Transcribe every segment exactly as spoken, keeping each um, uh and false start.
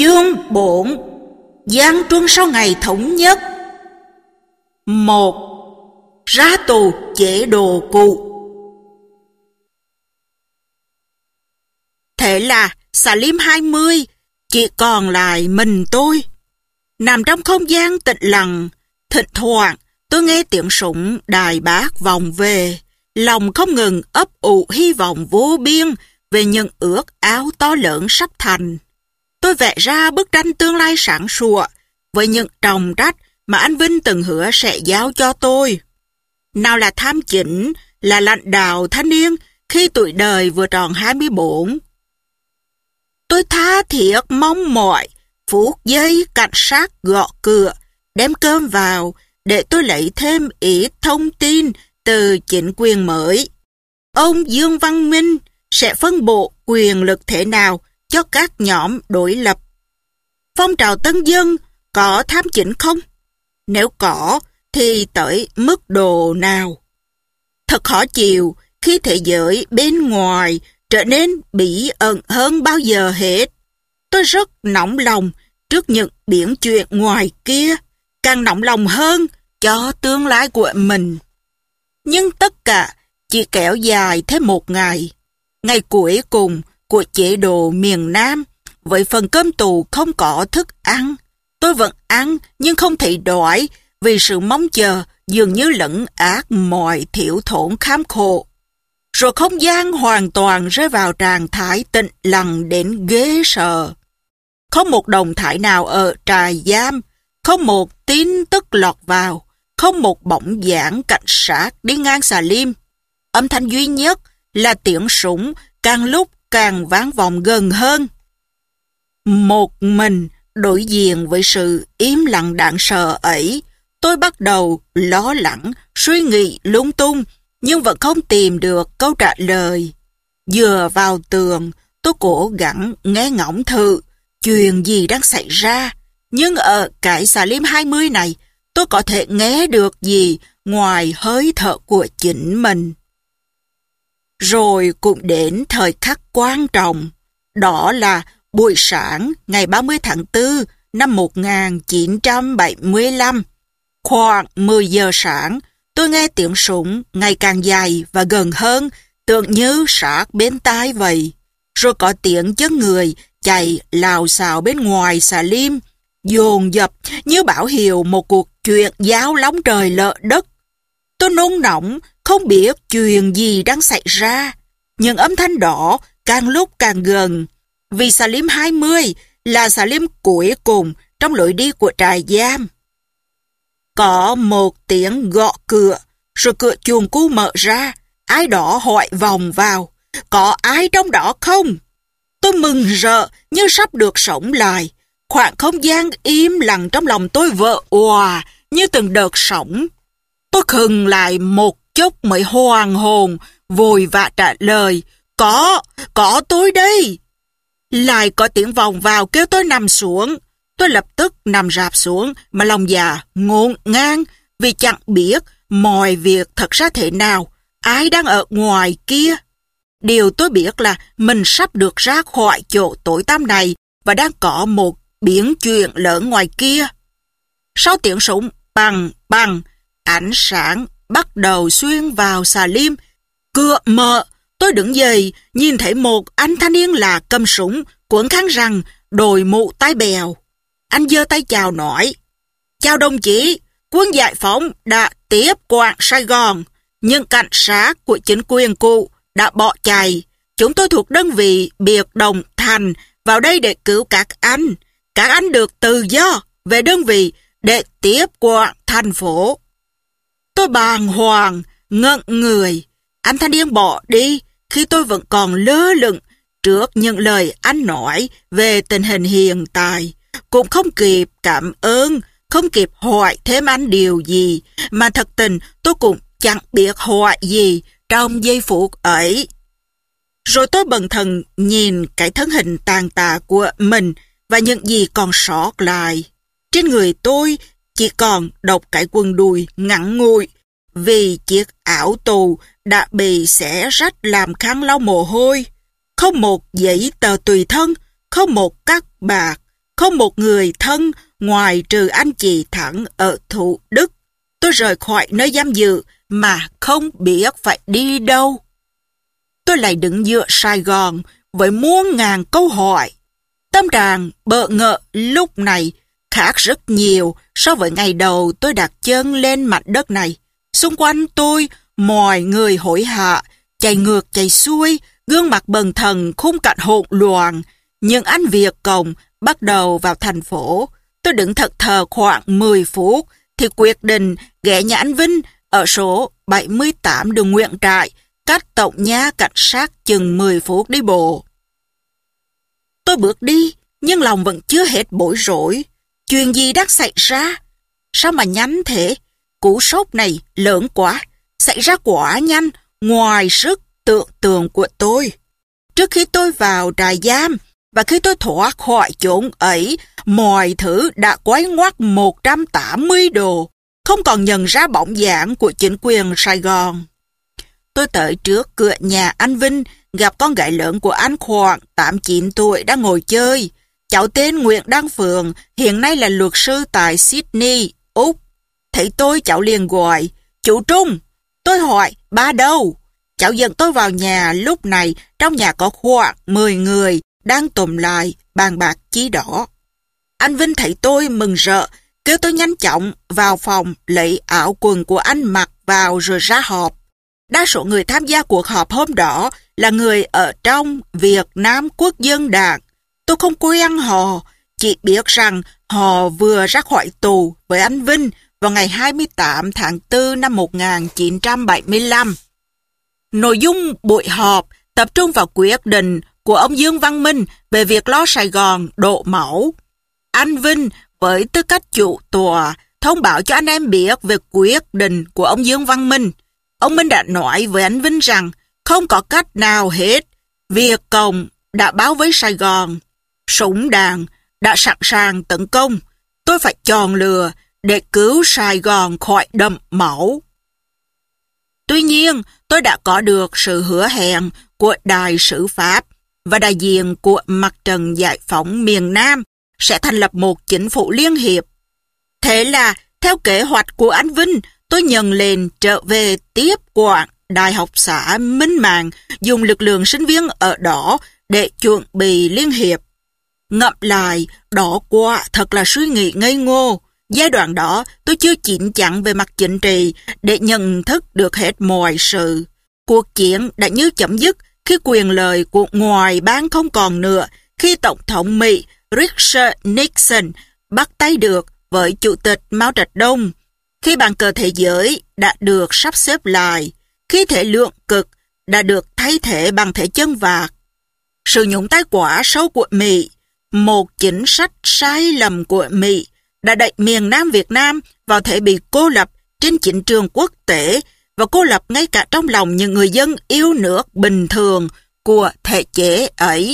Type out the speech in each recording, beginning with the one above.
Chương bốn. Giáng truân sau ngày thống nhất. Một. Ra tù chế độ cũ. Thế là Salim hai mươi chỉ còn lại mình tôi. Nằm trong không gian tĩnh lặng, thỉnh thoảng tôi nghe tiếng súng đài bác vọng về, lòng không ngừng ấp ủ hy vọng vô biên về những ước ao to lớn sắp thành. Tôi vẽ ra bức tranh tương lai sáng sủa với những trọng trách mà anh Vinh từng hứa sẽ giao cho tôi. Nào là tham chính, là lãnh đạo thanh niên khi tuổi đời vừa tròn hai mươi bốn. Tôi tha thiết mong mỏi phút giây cảnh sát gõ cửa, đem cơm vào để tôi lấy thêm ít thông tin từ chính quyền mới. Ông Dương Văn Minh sẽ phân bổ quyền lực thế nào cho các nhóm đối lập. Phong trào tân dân có tham chính không? Nếu có, thì tới mức độ nào? Thật khó chịu khi thế giới bên ngoài trở nên bí ẩn hơn bao giờ hết. Tôi rất nóng lòng trước những biến chuyện ngoài kia, càng nóng lòng hơn cho tương lai của mình. Nhưng tất cả chỉ kéo dài thêm một ngày. Ngày cuối cùng của chế độ miền Nam, với phần cơm tù không có thức ăn. Tôi vẫn ăn nhưng không thấy đói vì sự mong chờ dường như lẫn át mọi thiếu thốn kham khổ. Rồi không gian hoàn toàn rơi vào trạng thái tĩnh lặng đến ghê sợ. Không một động thái nào ở trại giam, không một tin tức lọt vào, không một bóng dáng cảnh sát đi ngang Salim. Âm thanh duy nhất là tiếng súng càng lúc càng vang vọng gần hơn. Một mình đối diện với sự im lặng đáng sợ ấy, tôi bắt đầu lo lắng, suy nghĩ lung tung, nhưng vẫn không tìm được câu trả lời. Dựa vào tường, tôi cố gắng nghe ngóng thử chuyện gì đang xảy ra, nhưng ở cái Salim hai mươi này, tôi có thể nghe được gì ngoài hơi thở của chính mình. Rồi cũng đến thời khắc quan trọng, đó là buổi sáng ngày ba mươi tháng tư năm một nghìn chín trăm bảy mươi lăm. Khoảng mười giờ sáng, tôi nghe tiếng súng ngày càng dài và gần hơn, tưởng như sát bên tai vậy. Rồi có tiếng chân người chạy lào xào bên ngoài Salim, dồn dập như báo hiệu một cuộc chuyện giao lóng trời lỡ đất. Tôi nôn nóng, không biết chuyện gì đang xảy ra, nhưng âm thanh đó càng lúc càng gần, vì Salim hai mươi là Salim cuối cùng trong lối đi của trại giam. Có một tiếng gõ cửa, rồi cửa chuồng cu mở ra, ai đó hỏi vòng vào, có ai trong đó không? Tôi mừng rỡ như sắp được sống lại, khoảng không gian im lặng trong lòng tôi vỡ òa như từng đợt sóng. Tôi khựng lại một chốc mới hoàn hồn, vội vã trả lời, có, có tôi đây. Lại có tiếng vòng vào kêu tôi nằm xuống. Tôi lập tức nằm rạp xuống mà lòng dạ ngổn ngang vì chẳng biết mọi việc thật ra thế nào, ai đang ở ngoài kia. Điều tôi biết là mình sắp được ra khỏi chỗ tối tăm này và đang có một biến chuyện lớn ngoài kia. Sau tiếng súng bằng bằng, ánh sáng bắt đầu xuyên vào Salim. Cửa mở, tôi đứng dậy, nhìn thấy một anh thanh niên là cầm súng, quấn khăn rằn, đội mũ tai bèo. Anh giơ tay chào nói, chào đồng chí, quân giải phóng đã tiếp quản Sài Gòn, nhưng cảnh sát của chính quyền cũ đã bỏ chạy. Chúng tôi thuộc đơn vị biệt động Thành vào đây để cứu các anh. Các anh được tự do về đơn vị để tiếp quản thành phố. Tôi bàng hoàng, ngẩn người. Anh thanh niên bỏ đi khi tôi vẫn còn lơ lửng trước những lời anh nói về tình hình hiện tại. Cũng không kịp cảm ơn, không kịp hỏi thêm anh điều gì, mà thật tình tôi cũng chẳng biết hỏi gì trong giây phút ấy. Rồi tôi bần thần nhìn cái thân hình tàn tạ của mình và những gì còn sót lại. Trên người tôi chỉ còn độc cái quần đùi ngắn ngủi, vì chiếc áo tù đã bị xẻ rách làm khăn lau mồ hôi. Không một giấy tờ tùy thân, không một cát bạc, không một người thân ngoài trừ anh chị Thẳng ở Thủ Đức. Tôi rời khỏi nơi giam giữ mà không biết phải đi đâu. Tôi lại đứng giữa Sài Gòn với muôn ngàn câu hỏi. Tâm trạng bỡ ngỡ lúc này khác rất nhiều so với ngày đầu tôi đặt chân lên mặt đất này. Xung quanh tôi, mọi người hối hả, chạy ngược chạy xuôi, gương mặt bần thần khung cảnh hỗn loạn. Nhưng anh Việt Cộng bắt đầu vào thành phố. Tôi đứng thật thờ khoảng mười phút thì quyết định ghé nhà anh Vinh ở số bảy mươi tám đường Nguyễn Trãi, cách tổng nhà cảnh sát chừng mười phút đi bộ. Tôi bước đi, nhưng lòng vẫn chưa hết bối rối. Chuyện gì đang xảy ra? Sao mà nhanh thế? Cú sốc này lớn quá, xảy ra quá nhanh, ngoài sức tưởng tượng của tôi. Trước khi tôi vào trại giam và khi tôi thoát khỏi chốn ấy, mọi thứ đã quay ngoắt một trăm tám mươi độ, không còn nhận ra bóng dáng của chính quyền Sài Gòn. Tôi tới trước cửa nhà anh Vinh, gặp con gái lớn của anh khoảng tám chín tuổi đang ngồi chơi. Cháu tên Nguyễn Đăng Phượng, hiện nay là luật sư tại Sydney, Úc. Thấy tôi, cháu liền gọi, "Chú Trung." Tôi hỏi, "Ba đâu?" Cháu dẫn tôi vào nhà. Lúc này trong nhà có khoảng mười người đang tụm lại bàn bạc chí đó. Anh Vinh thấy tôi mừng rỡ, kêu tôi nhanh chóng vào phòng lấy áo quần của anh mặc vào rồi ra họp. Đa số người tham gia cuộc họp hôm đó là người ở trong Việt Nam Quốc dân Đảng. Tôi không quen họ, chỉ biết rằng họ vừa ra khỏi tù với anh Vinh vào ngày hai mươi tám tháng tư năm một nghìn chín trăm bảy mươi lăm. Nội dung buổi họp tập trung vào quyết định của ông Dương Văn Minh về việc lo Sài Gòn đổ máu. Anh Vinh với tư cách chủ tọa thông báo cho anh em biết về quyết định của ông Dương Văn Minh. Ông Minh đã nói với anh Vinh rằng không có cách nào hết. Việt Cộng đã báo với Sài Gòn, súng đạn đã sẵn sàng tấn công. Tôi phải chọn lựa để cứu Sài Gòn khỏi đẫm máu. Tuy nhiên, tôi đã có được sự hứa hẹn của Đại sứ Pháp và đại diện của Mặt trận Giải phóng miền Nam sẽ thành lập một chính phủ liên hiệp. Thế là, theo kế hoạch của anh Vinh, tôi nhận lệnh trở về tiếp quản Đại học xã Minh Mạng, dùng lực lượng sinh viên ở đó để chuẩn bị liên hiệp. Ngẫm lại, đó quả thật là suy nghĩ ngây ngô. Giai đoạn đó, tôi chưa chín chắn về mặt chính trị để nhận thức được hết mọi sự. Cuộc chiến đã như chấm dứt khi quyền lợi của ngoại bang không còn nữa, khi Tổng thống Mỹ Richard Nixon bắt tay được với Chủ tịch Mao Trạch Đông, khi bàn cờ thế giới đã được sắp xếp lại, khi thể lượng cực đã được thay thế bằng thể chân vạc. Sự nhúng tay quá sâu của Mỹ, một chính sách sai lầm của Mỹ đã đẩy miền Nam Việt Nam vào thể bị cô lập trên chính trường quốc tế và cô lập ngay cả trong lòng những người dân yêu nước bình thường của thể chế ấy.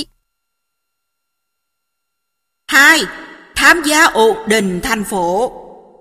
Hai. Tham gia ổn định thành phố.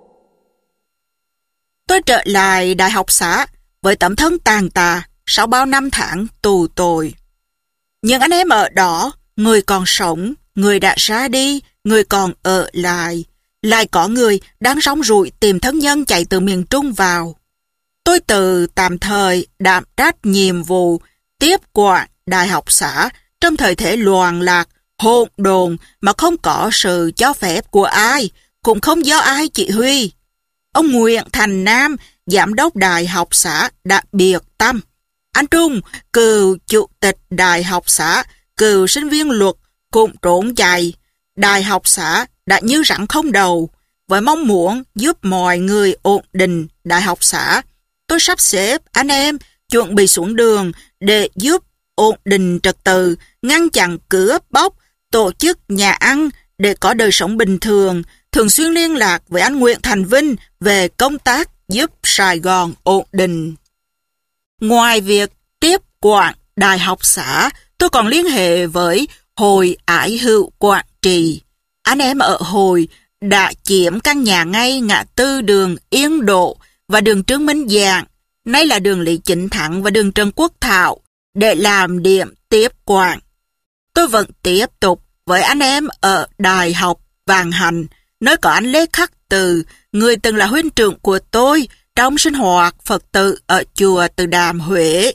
Tôi trở lại Đại học xã với tấm thân tàn tà sau bao năm tháng tù tội. Những anh em ở đó, người còn sống, người đã ra đi, người còn ở lại, lại có người đang rong ruổi tìm thân nhân chạy từ miền Trung vào. Tôi từ tạm thời đảm trách nhiệm vụ tiếp quản Đại học xã trong thời thế loạn lạc, hỗn độn mà không có sự cho phép của ai, cũng không do ai chỉ huy. Ông Nguyễn Thành Nam, giám đốc Đại học xã đã biệt tâm. Anh Trung, cựu chủ tịch Đại học xã, cựu sinh viên luật cũng trốn chạy. Đại học xã đã như rắn không đầu. Với mong muốn giúp mọi người ổn định Đại học xã, tôi sắp xếp anh em chuẩn bị xuống đường để giúp ổn định trật tự, ngăn chặn cướp bóc, tổ chức nhà ăn để có đời sống bình thường, thường xuyên liên lạc với anh Nguyễn Thành Vinh về công tác giúp Sài Gòn ổn định. Ngoài việc tiếp quản Đại học xã, tôi còn liên hệ với Hội Ái Hữu Quảng Trị. Anh em ở hội đã chiếm căn nhà ngay ngã tư đường Yên Độ và đường Trương Minh Giảng, nay là đường Lý Chính Thắng và đường Trần Quốc Thảo, để làm điểm tiếp quản. Tôi vẫn tiếp tục với anh em ở Đại học Vạn Hạnh, nơi có anh Lê Khắc Từ, người từng là huynh trưởng của tôi trong sinh hoạt Phật tử ở chùa Từ Đàm, Huế.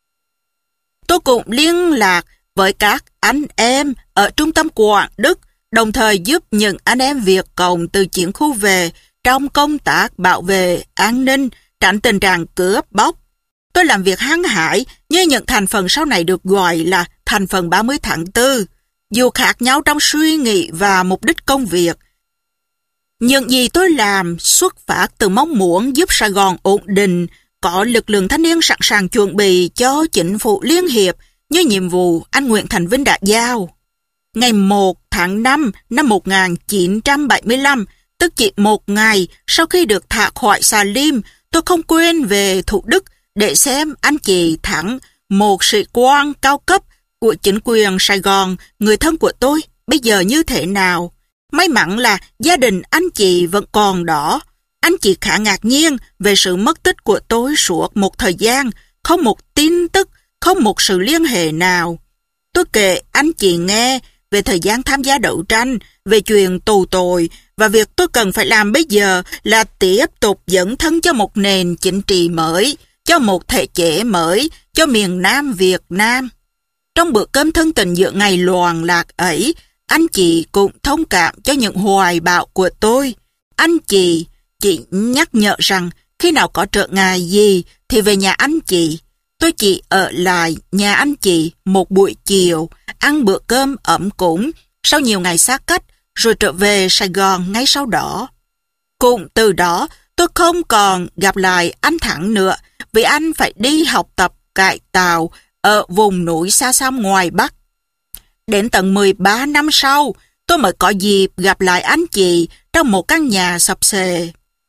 Tôi cũng liên lạc với các anh em ở trung tâm Quảng Đức, đồng thời giúp những anh em Việt Cộng từ chiến khu về trong công tác bảo vệ an ninh, tránh tình trạng cướp bóc. Tôi làm việc hăng hải như những thành phần sau này được gọi là thành phần ba mươi tháng tư, dù khác nhau trong suy nghĩ và mục đích công việc. Những gì tôi làm xuất phát từ mong muốn giúp Sài Gòn ổn định, có lực lượng thanh niên sẵn sàng chuẩn bị cho chính phủ liên hiệp như nhiệm vụ anh Nguyễn Thành Vinh đã giao. Ngày một tháng năm năm một nghìn chín trăm bảy mươi lăm, tức chỉ một ngày sau khi được thả khỏi Xà Lim, tôi không quên về Thủ Đức để xem anh chị Thắng, một sĩ quan cao cấp của chính quyền Sài Gòn, người thân của tôi, bây giờ như thế nào. May mắn là gia đình anh chị vẫn còn đó. Anh chị khá ngạc nhiên về sự mất tích của tôi suốt một thời gian, không một tin tức, không một sự liên hệ nào. Tôi kể anh chị nghe về thời gian tham gia đấu tranh, về chuyện tù tội, và việc tôi cần phải làm bây giờ là tiếp tục dẫn thân cho một nền chính trị mới, cho một thể chế mới, cho miền Nam Việt Nam. Trong bữa cơm thân tình giữa ngày loạn lạc ấy, anh chị cũng thông cảm cho những hoài bão của tôi. Anh chị chỉ nhắc nhở rằng khi nào có trở ngại gì thì về nhà anh chị. Tôi chỉ ở lại nhà anh chị một buổi chiều, ăn bữa cơm ấm cúng sau nhiều ngày xa cách, rồi trở về Sài Gòn ngay sau đó. Cũng từ đó, tôi không còn gặp lại anh Thắng nữa, vì anh phải đi học tập cải tạo ở vùng núi xa xăm ngoài Bắc. Đến tận mười ba năm sau, tôi mới có dịp gặp lại anh chị trong một căn nhà sập xệ.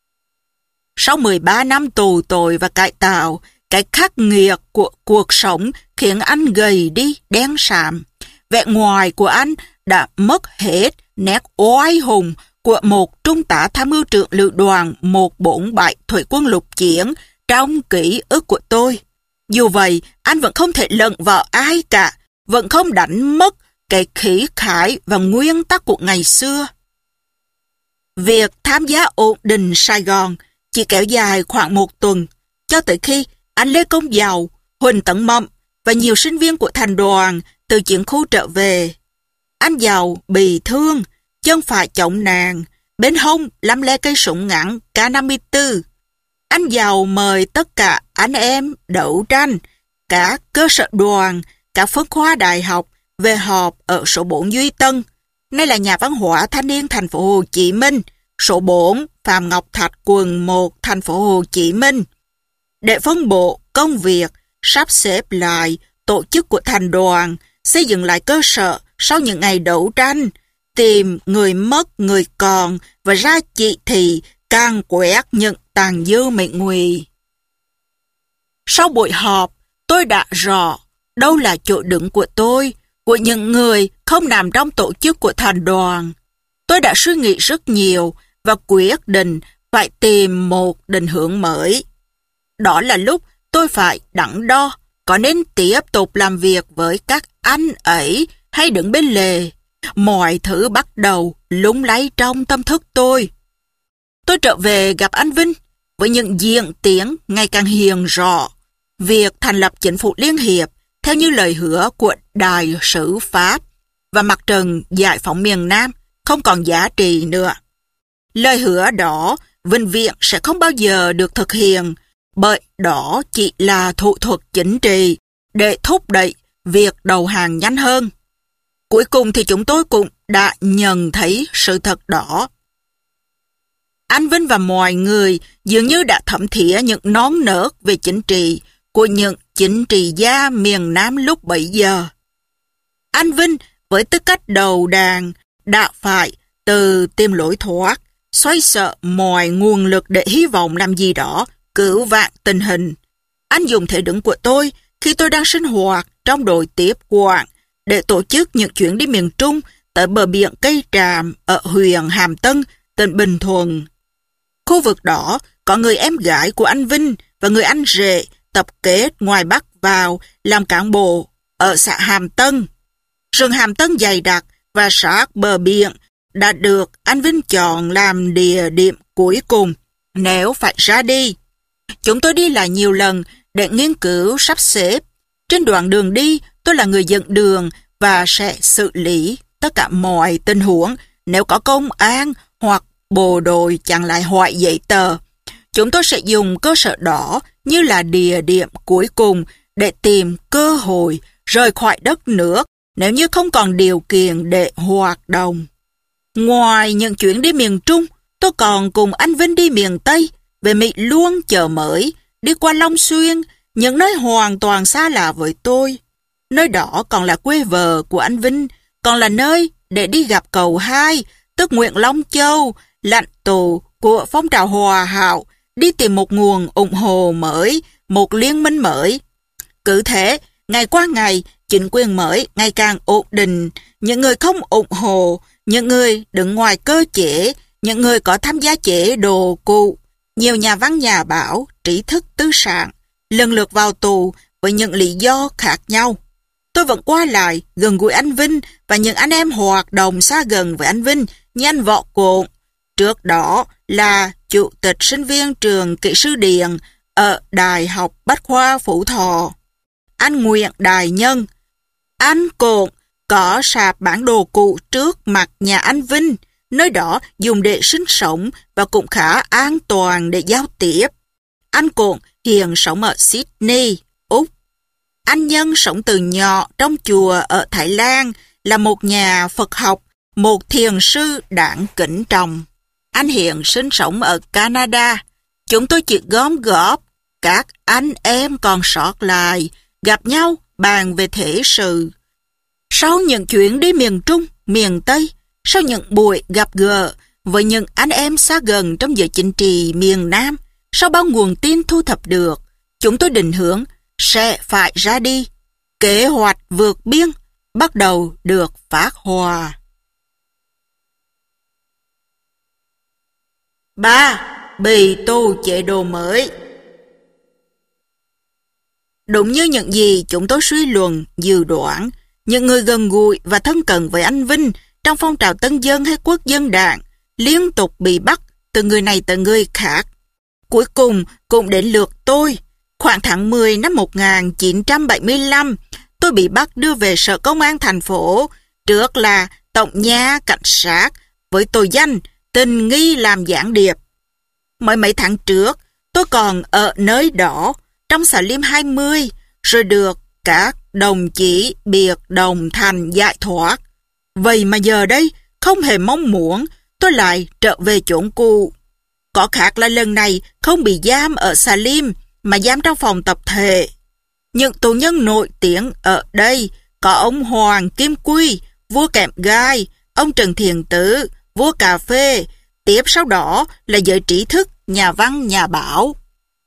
Sau mười ba năm tù tội và cải tạo, cái khắc nghiệt của cuộc sống khiến anh gầy đi, đen sạm. Vẻ ngoài của anh đã mất hết nét oai hùng của một trung tá tham mưu trưởng lữ đoàn một bốn bảy Thủy quân lục chiến trong ký ức của tôi. Dù vậy, anh vẫn không thể lận vào ai cả, vẫn không đánh mất cái khí khái và nguyên tắc của ngày xưa. Việc tham gia ổn định Sài Gòn chỉ kéo dài khoảng một tuần, cho tới khi anh Lê Công Giàu, Huỳnh Tấn Mộng và nhiều sinh viên của thành đoàn từ chiến khu trở về. Anh Giàu bị thương, chân phải chống nàng, bên hông lăm le cây súng ngắn K năm mươi tư. Anh Giàu mời tất cả anh em đấu tranh, các cơ sở đoàn, các phân khoa đại học về họp ở số bốn Duy Tân, nay là nhà văn hóa thanh niên thành phố Hồ Chí Minh, số bốn Phạm Ngọc Thạch, quận một, thành phố Hồ Chí Minh, để phân bổ công việc, sắp xếp lại tổ chức của thành đoàn, xây dựng lại cơ sở sau những ngày đấu tranh, tìm người mất, người còn và ra chỉ thị càn quét những tàn dư mệnh nguy. Sau buổi họp, tôi đã rõ đâu là chỗ đứng của tôi, của những người không nằm trong tổ chức của thành đoàn. Tôi đã suy nghĩ rất nhiều và quyết định phải tìm một định hướng mới. Đó là lúc tôi phải đắn đo có nên tiếp tục làm việc với các anh ấy hay đứng bên lề. Mọi thứ bắt đầu lung lay trong tâm thức tôi. Tôi trở về gặp anh Vinh với những diễn tiến ngày càng hiền rõ. Việc thành lập chính phủ liên hiệp theo như lời hứa của Đại sứ Pháp và Mặt trận Giải phóng miền Nam không còn giá trị nữa. Lời hứa đó vĩnh viễn sẽ không bao giờ được thực hiện, bởi đó chỉ là thủ thuật chính trị để thúc đẩy việc đầu hàng nhanh hơn. Cuối cùng thì chúng tôi cũng đã nhận thấy sự thật đó. Anh Vinh và mọi người dường như đã thấm thía những nón nớt về chính trị của những chính trị gia miền Nam lúc bấy giờ. Anh Vinh với tư cách đầu đàn đã phải từ tìm lối thoát, xoay sở mọi nguồn lực để hy vọng làm gì đó, cứu vãn tình hình. Anh dùng thể đứng của tôi khi tôi đang sinh hoạt trong đội tiếp quản để tổ chức những chuyến đi miền Trung tới bờ biển Cây Tràm ở huyện Hàm Tân, tỉnh Bình Thuận. Khu vực đó có người em gái của anh Vinh và người anh rể tập kết ngoài Bắc vào làm cán bộ ở xã Hàm Tân. Rừng Hàm Tân dày đặc và sát bờ biển đã được anh Vinh chọn làm địa điểm cuối cùng nếu phải ra đi. Chúng tôi đi lại nhiều lần để nghiên cứu sắp xếp. Trên đoạn đường đi, tôi là người dẫn đường và sẽ xử lý tất cả mọi tình huống nếu có công an hoặc bộ đội chặn lại hoại giấy tờ. Chúng tôi sẽ dùng cơ sở đó như là địa điểm cuối cùng để tìm cơ hội rời khỏi đất nước nếu như không còn điều kiện để hoạt động. Ngoài những chuyến đi miền Trung, tôi còn cùng anh Vinh đi miền Tây, về Mỹ Luông, Chợ Mới, đi qua Long Xuyên, những nơi hoàn toàn xa lạ với tôi. Nơi đó còn là quê vợ của anh Vinh, còn là nơi để đi gặp cậu hai, tức Nguyễn Long Châu, lãnh tụ của phong trào hòa hảo, đi tìm một nguồn ủng hộ mới, một liên minh mới. Cứ thế, ngày qua ngày, chính quyền mới ngày càng ổn định, những người không ủng hộ, những người đứng ngoài cơ chế, những người có tham gia chế độ cũ, nhiều nhà văn nhà báo, trí thức tư sản, lần lượt vào tù với những lý do khác nhau. Tôi vẫn qua lại gần gũi anh Vinh và những anh em hoạt động xa gần với anh Vinh như anh Võ Cộn, trước đó là chủ tịch sinh viên trường kỹ sư điện ở Đại học Bách khoa Phú Thọ, anh Nguyễn Đại Nhân. Anh Cộn có sạp bản đồ cũ trước mặt nhà anh Vinh, nơi đó dùng để sinh sống và cũng khá an toàn để giao tiếp. Anh Cộn hiện sống ở Sydney, Úc. Anh Nhân sống từ nhỏ trong chùa ở Thái Lan, là một nhà Phật học, một thiền sư đáng kính trọng. Anh hiện sinh sống ở Canada. Chúng tôi chỉ gom góp các anh em còn sót lại, gặp nhau bàn về thế sự. Sau những chuyến đi miền Trung, miền Tây, sau những buổi gặp gỡ với những anh em xa gần trong giới chính trị miền Nam, sau bao nguồn tin thu thập được, chúng tôi định hướng sẽ phải ra đi. Kế hoạch vượt biên bắt đầu được phát họa. ba. Bị tù chế độ mới. Đúng như những gì chúng tôi suy luận, dự đoán, những người gần gũi và thân cận với anh Vinh trong phong trào Tân Dân hay Quốc dân đảng liên tục bị bắt từ người này tới người khác. Cuối cùng cũng đến lượt tôi. Khoảng tháng mười năm một nghìn chín trăm bảy mươi lăm, tôi bị bắt đưa về Sở Công an thành phố, trước là Tổng nhà Cảnh sát, với tội danh tình nghi làm gián điệp. Mới mấy tháng trước, tôi còn ở nơi đó, trong xà lim hai mươi, rồi được các đồng chí biệt đồng thành giải thoát. Vậy mà giờ đây, không hề mong muốn, tôi lại trở về chốn cũ. Có khác là lần này không bị giam ở xà lim, mà giam trong phòng tập thể. Những tù nhân nổi tiếng ở đây có ông Hoàng Kim Quy, vua kẹp gai, ông Trần Thiền Tứ, vua cà phê, tiếp sau đó là giới trí thức, nhà văn, nhà báo.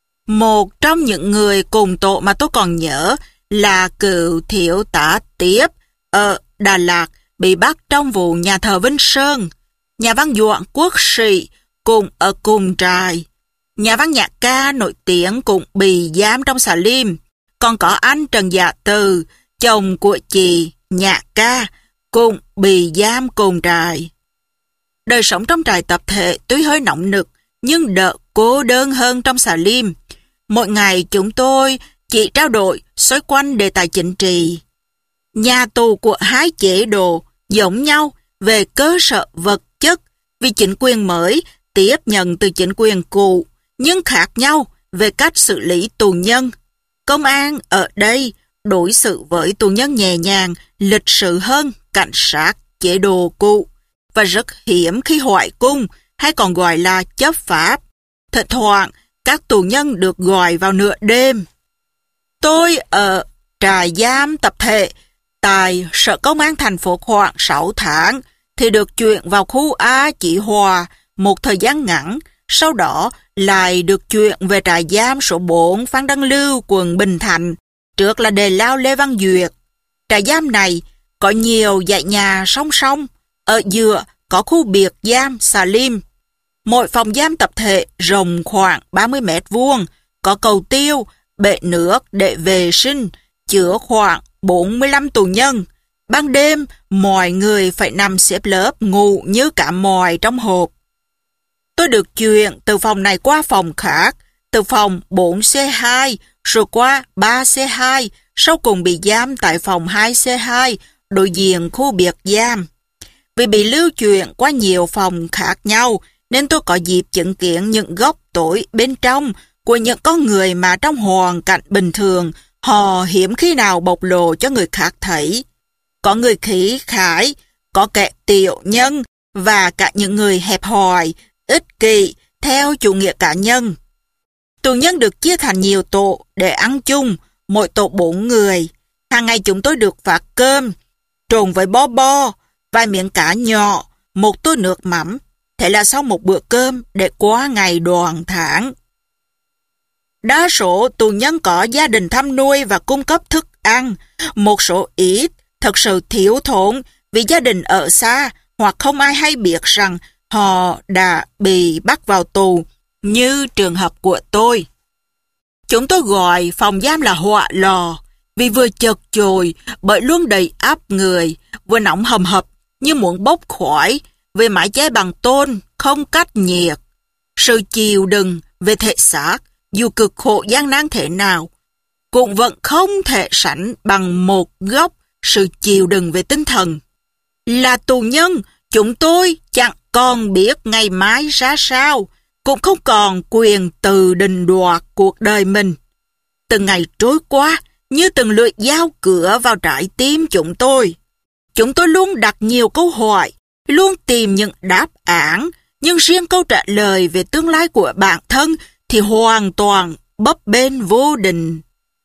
Một trong những người cùng tội mà tôi còn nhớ là cựu thiếu tá Tiếp ở Đà Lạt bị bắt trong vụ nhà thờ Vinh Sơn. Nhà văn Doãn Quốc Sĩ cũng ở cùng trại. Nhà văn nhạc ca nổi tiếng cũng bị giam trong xà lim. Còn có anh Trần Dạ Từ, chồng của chị nhạc ca, cũng bị giam cùng trại. Đời sống trong trại tập thể tuy hơi nóng nực, nhưng đỡ cô đơn hơn trong xà lim. Mỗi ngày chúng tôi chỉ trao đổi xoay quanh đề tài chính trị. Nhà tù của hai chế độ giống nhau về cơ sở vật chất, vì chính quyền mới tiếp nhận từ chính quyền cũ, nhưng khác nhau về cách xử lý tù nhân. Công an ở đây đối xử với tù nhân nhẹ nhàng, lịch sự hơn cảnh sát chế độ cũ, và rất hiếm khi hoại cung, hay còn gọi là chấp pháp. Thỉnh thoảng, các tù nhân được gọi vào nửa đêm. Tôi ở trại giam tập thể tại Sở Công an thành phố khoảng sáu tháng, thì được chuyển vào khu A Chí Hòa một thời gian ngắn, sau đó lại được chuyển về trại giam số bốn Phan Đăng Lưu, quận Bình Thạnh, trước là Đề Lao Lê Văn Duyệt. Trại giam này có nhiều dãy nhà song song, ở giữa có khu biệt giam xà lim. Mỗi phòng giam tập thể rộng khoảng ba mươi mét vuông, có cầu tiêu, bể nước để vệ sinh, chứa khoảng bốn mươi lăm tù nhân. Ban đêm, mọi người phải nằm xếp lớp ngủ như cả mòi trong hộp. Tôi được chuyển từ phòng này qua phòng khác, từ phòng bốn C hai, rồi qua ba C hai, sau cùng bị giam tại phòng hai C hai, đối diện khu biệt giam. Vì bị lưu chuyển qua nhiều phòng khác nhau, nên tôi có dịp chứng kiến những góc tối bên trong của những con người mà trong hoàn cảnh bình thường, họ hiếm khi nào bộc lộ cho người khác thấy. Có người khí khái, có kẻ tiểu nhân, và cả những người hẹp hòi, ích kỷ, theo chủ nghĩa cá nhân. Tù nhân được chia thành nhiều tổ để ăn chung, mỗi tổ bốn người. Hàng ngày chúng tôi được phát cơm, trộn với bó bo, vài miếng cá nhỏ, một tô nước mắm. Thế là sau một bữa cơm để qua ngày đoàn tháng. Đa số tù nhân có gia đình thăm nuôi và cung cấp thức ăn, một số ít thật sự thiếu thốn vì gia đình ở xa hoặc không ai hay biết rằng họ đã bị bắt vào tù, như trường hợp của tôi. Chúng tôi gọi phòng giam là họa lò, vì vừa chật chội bởi luôn đầy áp người, vừa nóng hầm hập như muốn bốc khói, về mái che bằng tôn, không cách nhiệt. Sự chịu đựng về thể xác, dù cực khổ gian nan thế nào, cũng vẫn không thể sánh bằng một góc sự chịu đựng về tinh thần. Là tù nhân, chúng tôi chẳng còn biết ngày mai ra sao, cũng không còn quyền tự định đoạt cuộc đời mình. Từng ngày trôi qua, như từng lưỡi dao cửa vào trái tim chúng tôi. Chúng tôi luôn đặt nhiều câu hỏi, luôn tìm những đáp án, nhưng riêng câu trả lời về tương lai của bản thân thì hoàn toàn bấp bênh vô định.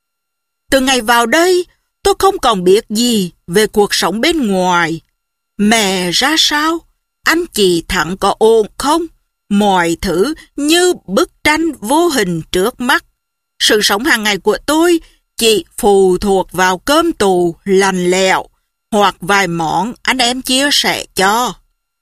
Từ ngày vào đây, tôi không còn biết gì về cuộc sống bên ngoài. Mẹ ra sao? Anh chị Thắng có ổn không? Mọi thứ như bức tranh vô hình trước mắt. Sự sống hàng ngày của tôi chỉ phụ thuộc vào cơm tù lành lẹo hoặc vài món anh em chia sẻ cho.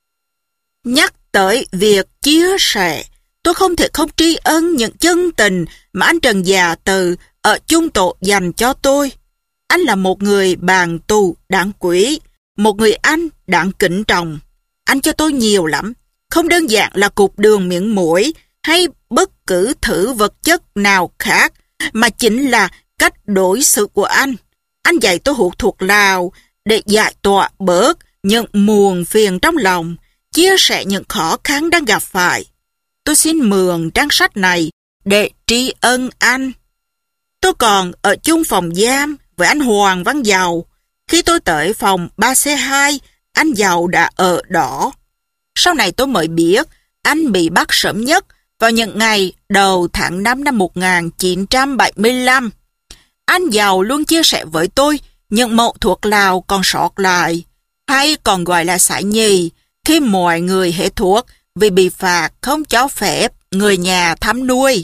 Nhắc tới việc chia sẻ, tôi không thể không tri ân những chân tình mà anh Trần Già Từ ở chung tổ dành cho tôi. Anh là một người bạn tù đáng quý, một người anh đáng kính trọng. Anh cho tôi nhiều lắm, không đơn giản là cục đường miếng muối hay bất cứ thứ vật chất nào khác, mà chính là cách đối xử của anh. Anh dạy tôi hút thuốc lào để giải tỏa bớt những muộn phiền trong lòng, chia sẻ những khó khăn đang gặp phải. Tôi xin mượn trang sách này để tri ân anh. Tôi còn ở chung phòng giam với anh Hoàng Văn Giàu. Khi tôi tới phòng ba C hai, anh Giàu đã ở đó. Sau này tôi mới biết anh bị bắt sớm nhất vào những ngày đầu tháng năm năm một nghìn chín trăm bảy mươi lăm. Anh Giàu luôn chia sẻ với tôi những mẩu thuốc lào còn sót lại, hay còn gọi là sải nhì, khi mọi người hết thuốc vì bị phạt không cho phép người nhà thăm nuôi.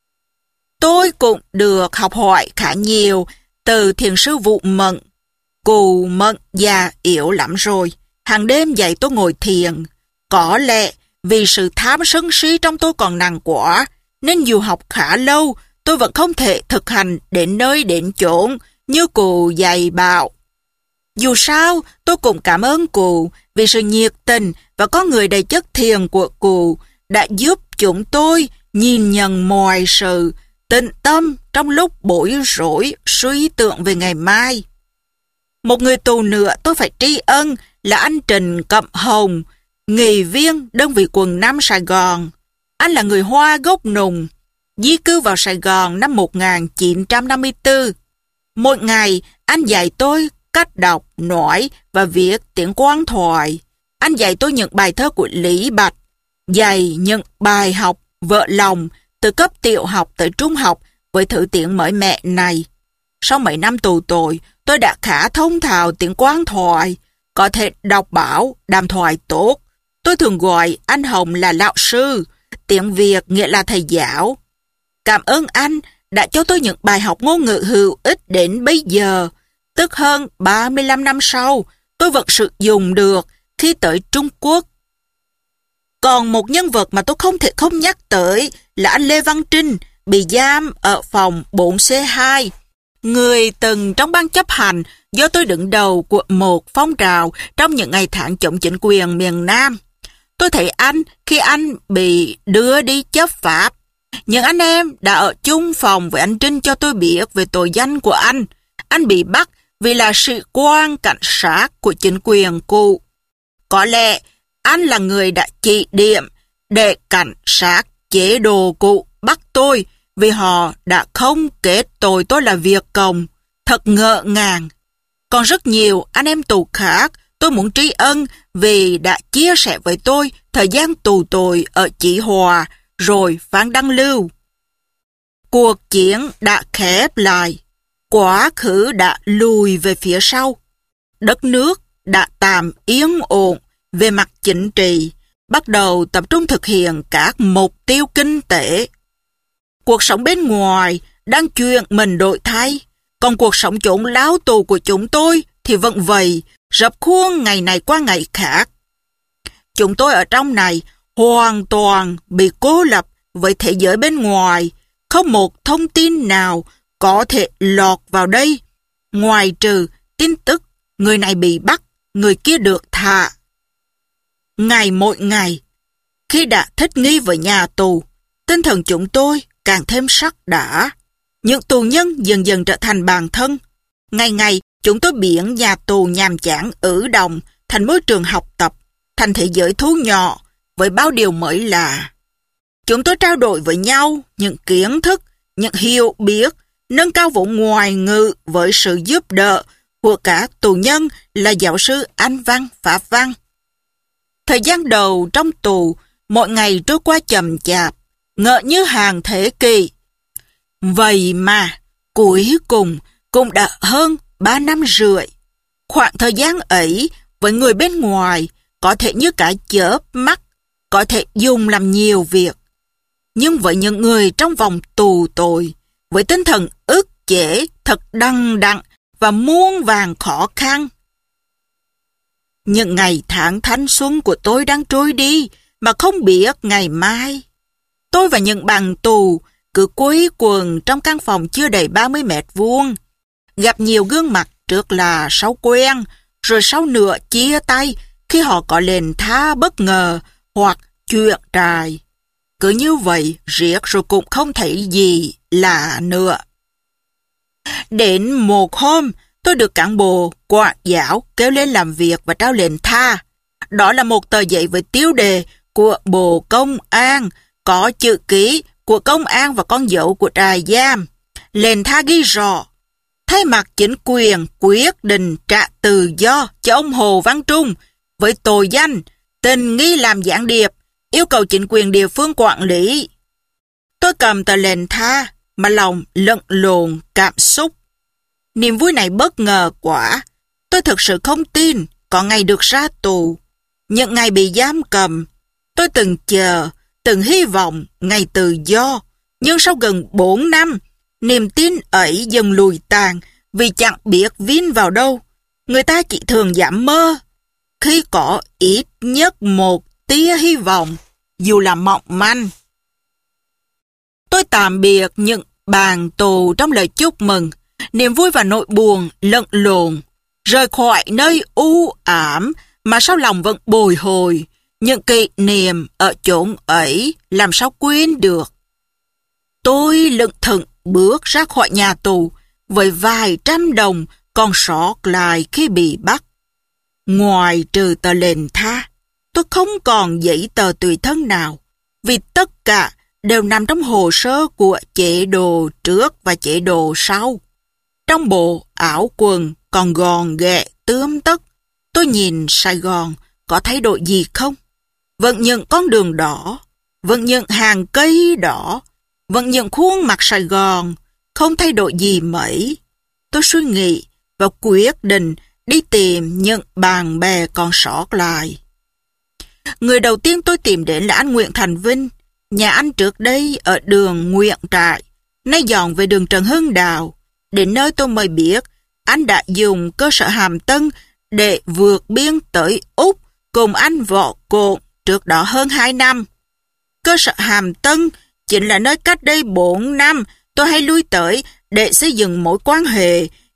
Tôi cũng được học hỏi khá nhiều từ thiền sư Vũ Mận. Cụ Mận già yếu lắm rồi, hàng đêm dạy tôi ngồi thiền. Có lẽ vì sự tham sân si trong tôi còn nặng quá, nên dù học khá lâu, tôi vẫn không thể thực hành đến nơi đến chốn như cụ dạy bảo. Dù sao, tôi cũng cảm ơn cụ vì sự nhiệt tình và có người đầy chất thiền của cụ đã giúp chúng tôi nhìn nhận mọi sự, tĩnh tâm trong lúc bối rối, suy tưởng về ngày mai. Một người tù nữa tôi phải tri ân là anh Trịnh Cẩm Hồng, nghị viên đơn vị quận năm Sài Gòn. Anh là người Hoa gốc Nùng, di cư vào Sài Gòn năm một nghìn chín trăm năm mươi tư. Mỗi ngày, anh dạy tôi cách đọc, nói và viết tiếng Quang thoại. Anh dạy tôi những bài thơ của Lý Bạch, dạy những bài học vợ lòng từ cấp tiểu học tới trung học với thứ tiếng mới mẻ này. Sau mấy năm tù tội, tôi đã khá thông thạo tiếng Quang thoại, có thể đọc báo, đàm thoại tốt. Tôi thường gọi anh Hồng là lão sư, tiếng Việt nghĩa là thầy giáo. Cảm ơn anh đã cho tôi những bài học ngôn ngữ hữu ích đến bây giờ, tức hơn ba mươi lăm năm sau, tôi vẫn sử dụng được khi tới Trung Quốc. Còn một nhân vật mà tôi không thể không nhắc tới là anh Lê Văn Trinh, bị giam ở phòng bốn C hai. Người từng trong ban chấp hành do tôi đứng đầu của một phong trào trong những ngày tháng chống chính quyền miền Nam. Tôi thấy anh khi anh bị đưa đi chấp pháp. Những anh em đã ở chung phòng với anh Trinh cho tôi biết về tội danh của anh. Anh bị bắt vì là sĩ quan cảnh sát của chính quyền cũ. Có lẽ anh là người đã chỉ điểm để cảnh sát chế độ cũ bắt tôi vì họ đã không kết tội tôi là Việt Cộng. Thật ngỡ ngàng. Còn rất nhiều anh em tù khác tôi muốn tri ân vì đã chia sẻ với tôi thời gian tù tội ở Chí Hòa rồi Phan Đăng Lưu. Cuộc chiến đã khép lại. Quá khứ đã lùi về phía sau. Đất nước đã tạm yên ổn về mặt chính trị, bắt đầu tập trung thực hiện các mục tiêu kinh tế. Cuộc sống bên ngoài đang chuyển mình đổi thay, còn cuộc sống chốn lao tù của chúng tôi thì vẫn vậy, rập khuôn ngày này qua ngày khác. Chúng tôi ở trong này hoàn toàn bị cô lập với thế giới bên ngoài, không một thông tin nào có thể lọt vào đây, ngoài trừ tin tức người này bị bắt, người kia được thả. Ngày mỗi ngày, khi đã thích nghi với nhà tù, tinh thần chúng tôi càng thêm sắc đã. Những tù nhân dần dần trở thành bạn thân. Ngày ngày, chúng tôi biến nhà tù nhàm chán ử đồng thành môi trường học tập, thành thế giới thú nhỏ với bao điều mới lạ. Chúng tôi trao đổi với nhau những kiến thức, những hiểu biết, nâng cao vốn ngoại ngữ với sự giúp đỡ của các tù nhân là giáo sư Anh văn, Pháp văn. Thời gian đầu trong tù, mỗi ngày trôi qua chậm chạp, ngỡ như hàng thế kỷ. Vậy mà, cuối cùng cũng đã hơn ba năm rưỡi. Khoảng thời gian ấy, với người bên ngoài, có thể như cả chớp mắt, có thể dùng làm nhiều việc. Nhưng với những người trong vòng tù tội, với tinh thần ức chế thật đằng đẵng và muôn vàn khó khăn. Những ngày tháng thanh xuân của tôi đang trôi đi mà không biết ngày mai. Tôi và những bạn tù cứ quây quần trong căn phòng chưa đầy ba mươi mét vuông, gặp nhiều gương mặt trước là sau quen, rồi sau nữa chia tay khi họ có lệnh tha bất ngờ hoặc chuyện trài. Cứ như vậy, riết rồi cũng không thấy gì lạ nữa. Đến một hôm, tôi được cán bộ quản giáo kêu lên làm việc và trao lệnh tha. Đó là một tờ giấy với tiêu đề của Bộ Công an, có chữ ký của công an và con dấu của trại giam. Lệnh tha ghi rõ, thay mặt chính quyền quyết định trả tự do cho ông Hồ Văn Trung với tội danh tình nghi làm gián điệp, yêu cầu chính quyền địa phương quản lý. Tôi cầm tờ lệnh tha mà lòng lẫn lộn cảm xúc. Niềm vui này bất ngờ quá. Tôi thực sự không tin có ngày được ra tù. Những ngày bị giam cầm, tôi từng chờ, từng hy vọng ngày tự do. Nhưng sau gần bốn năm, niềm tin ấy dần lùi tàn vì chẳng biết vin vào đâu. Người ta chỉ thường giảm mơ khi có ít nhất một tia hy vọng, dù là mỏng manh. Tôi tạm biệt những bạn tù trong lời chúc mừng, niềm vui và nỗi buồn lẫn lộn, rời khỏi nơi u ám mà sao lòng vẫn bồi hồi. Những kỷ niệm ở chốn ấy làm sao quên được. Tôi lững thững bước ra khỏi nhà tù với vài trăm đồng còn sót lại khi bị bắt. Ngoài trừ tờ lệnh tha, tôi không còn giấy tờ tùy thân nào, vì tất cả đều nằm trong hồ sơ của chế độ trước và chế độ sau. Trong bộ áo quần còn gòn ghẹ tươm tất, tôi nhìn Sài Gòn có thay đổi gì không? Vẫn những con đường đỏ, vẫn những hàng cây đỏ, vẫn những khuôn mặt Sài Gòn, không thay đổi gì mấy. Tôi suy nghĩ và quyết định đi tìm những bạn bè còn sót lại. Người đầu tiên tôi tìm đến là anh Nguyễn Thành Vinh. Nhà anh trước đây ở đường Nguyễn Trãi, nay dọn về đường Trần Hưng Đạo. Đến nơi tôi mới biết anh đã dùng cơ sở Hàm Tân để vượt biên tới Úc cùng anh Võ Cộn trước đó hơn hai năm. Cơ sở Hàm Tân chính là nơi cách đây bốn năm tôi hay lui tới để xây dựng mối quan hệ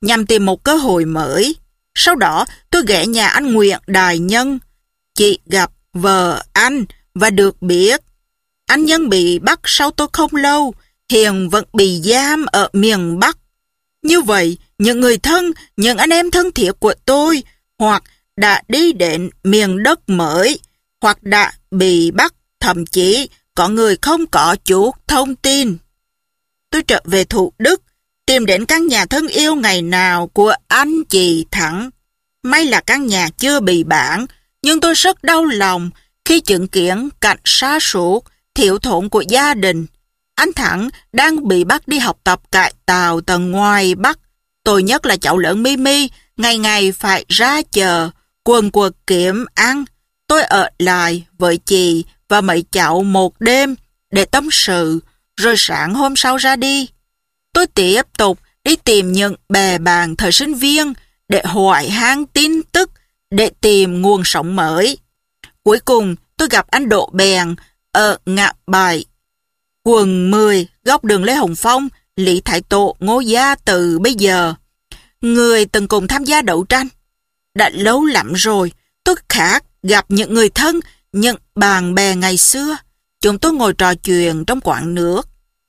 nhằm tìm một cơ hội mới. Sau đó tôi ghé nhà anh Nguyện Đại Nhân. Chị gặp vợ anh và được biết anh Nhân bị bắt sau tôi không lâu, hiện vẫn bị giam ở miền Bắc. Như vậy, những người thân, những anh em thân thiết của tôi hoặc đã đi đến miền đất mới, hoặc đã bị bắt, thậm chí có người không có chút thông tin. Tôi trở về Thủ Đức, tìm đến căn nhà thân yêu ngày nào của anh chị Thắng. May là căn nhà chưa bị bán, nhưng tôi rất đau lòng khi chứng kiến cảnh sa sút thiếu thốn của gia đình. Anh Thắng đang bị bắt đi học tập cải tạo tầng ngoài Bắc. Tôi nhất là cháu lớn Mimi, ngày ngày phải ra chợ, quần quật kiếm ăn. Tôi ở lại với chị và mấy cháu một đêm để tâm sự, rồi sáng hôm sau ra đi. Tôi tiếp tục đi tìm những bè bạn thời sinh viên để hỏi han tin tức, để tìm nguồn sống mới. Cuối cùng tôi gặp anh Đỗ Bèn ở ngã bảy, quận mười, góc đường Lê Hồng Phong, Lý Thái Tổ, Ngô Gia từ bây giờ. Người từng cùng tham gia đấu tranh. Đã lâu lắm rồi, tôi khát gặp những người thân, những bạn bè ngày xưa. Chúng tôi ngồi trò chuyện trong quán nước.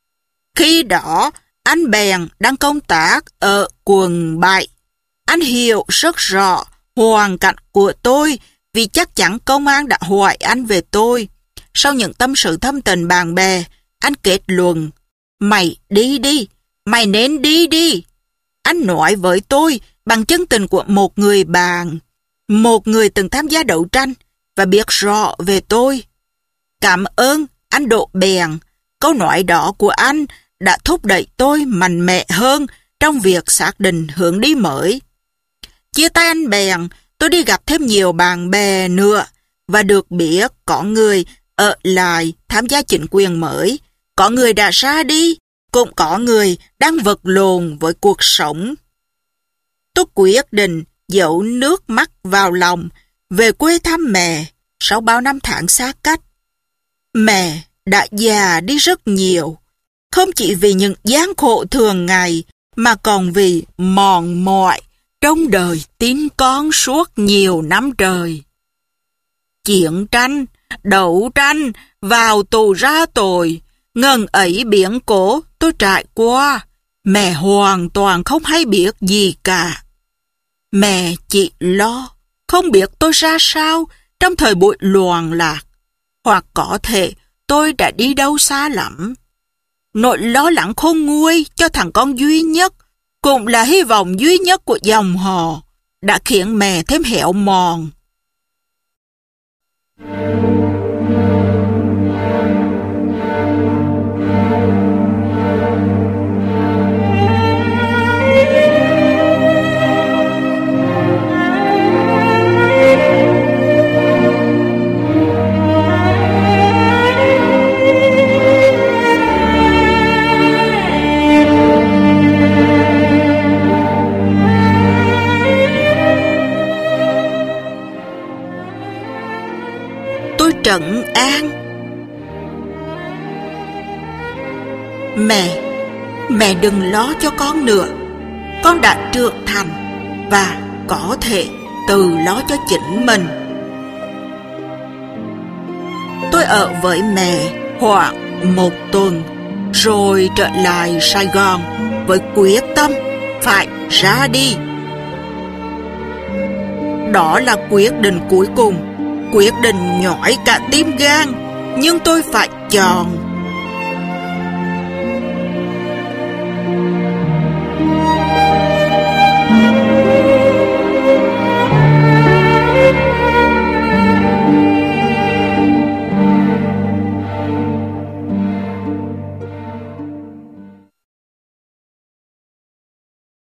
Khi đó, anh Bèn đang công tác ở quận bảy. Anh hiểu rất rõ hoàn cảnh của tôi vì chắc chắn công an đã hỏi anh về tôi. Sau những tâm sự thâm tình bạn bè, anh kết luận: mày đi đi, mày nên đi đi. Anh nói với tôi bằng chân tình của một người bạn, một người từng tham gia đấu tranh và biết rõ về tôi. Cảm ơn anh Đỗ Bèn. Câu nói đó của anh đã thúc đẩy tôi mạnh mẽ hơn trong việc xác định hướng đi mới. Chia tay anh Bèn, tôi đi gặp thêm nhiều bạn bè nữa và được biết có người ở lại tham gia chính quyền mới, có người đã ra đi, cũng có người đang vật lộn với cuộc sống. Tôi quyết định giấu nước mắt vào lòng, về quê thăm mẹ sau bao năm tháng xa cách. Mẹ đã già đi rất nhiều, không chỉ vì những gian khổ thường ngày, mà còn vì mòn mỏi trong đời tín con suốt nhiều năm trời. Chiến tranh, đấu tranh, vào tù ra tội, ngần ấy biến cố tôi trải qua, mẹ hoàn toàn không hay biết gì cả. Mẹ chỉ lo, không biết tôi ra sao trong thời buổi loạn lạc, hoặc có thể tôi đã đi đâu xa lắm. Nỗi lo lắng khôn nguôi cho thằng con duy nhất, cũng là hy vọng duy nhất của dòng họ, đã khiến mẹ thêm héo mòn. Trấn an. Mẹ, mẹ đừng lo cho con nữa. Con đã trưởng thành và có thể tự lo cho chính mình. Tôi ở với mẹ khoảng một tuần, rồi trở lại Sài Gòn với quyết tâm phải ra đi. Đó là quyết định cuối cùng, quyết định nhói cả tim gan, nhưng tôi phải chọn.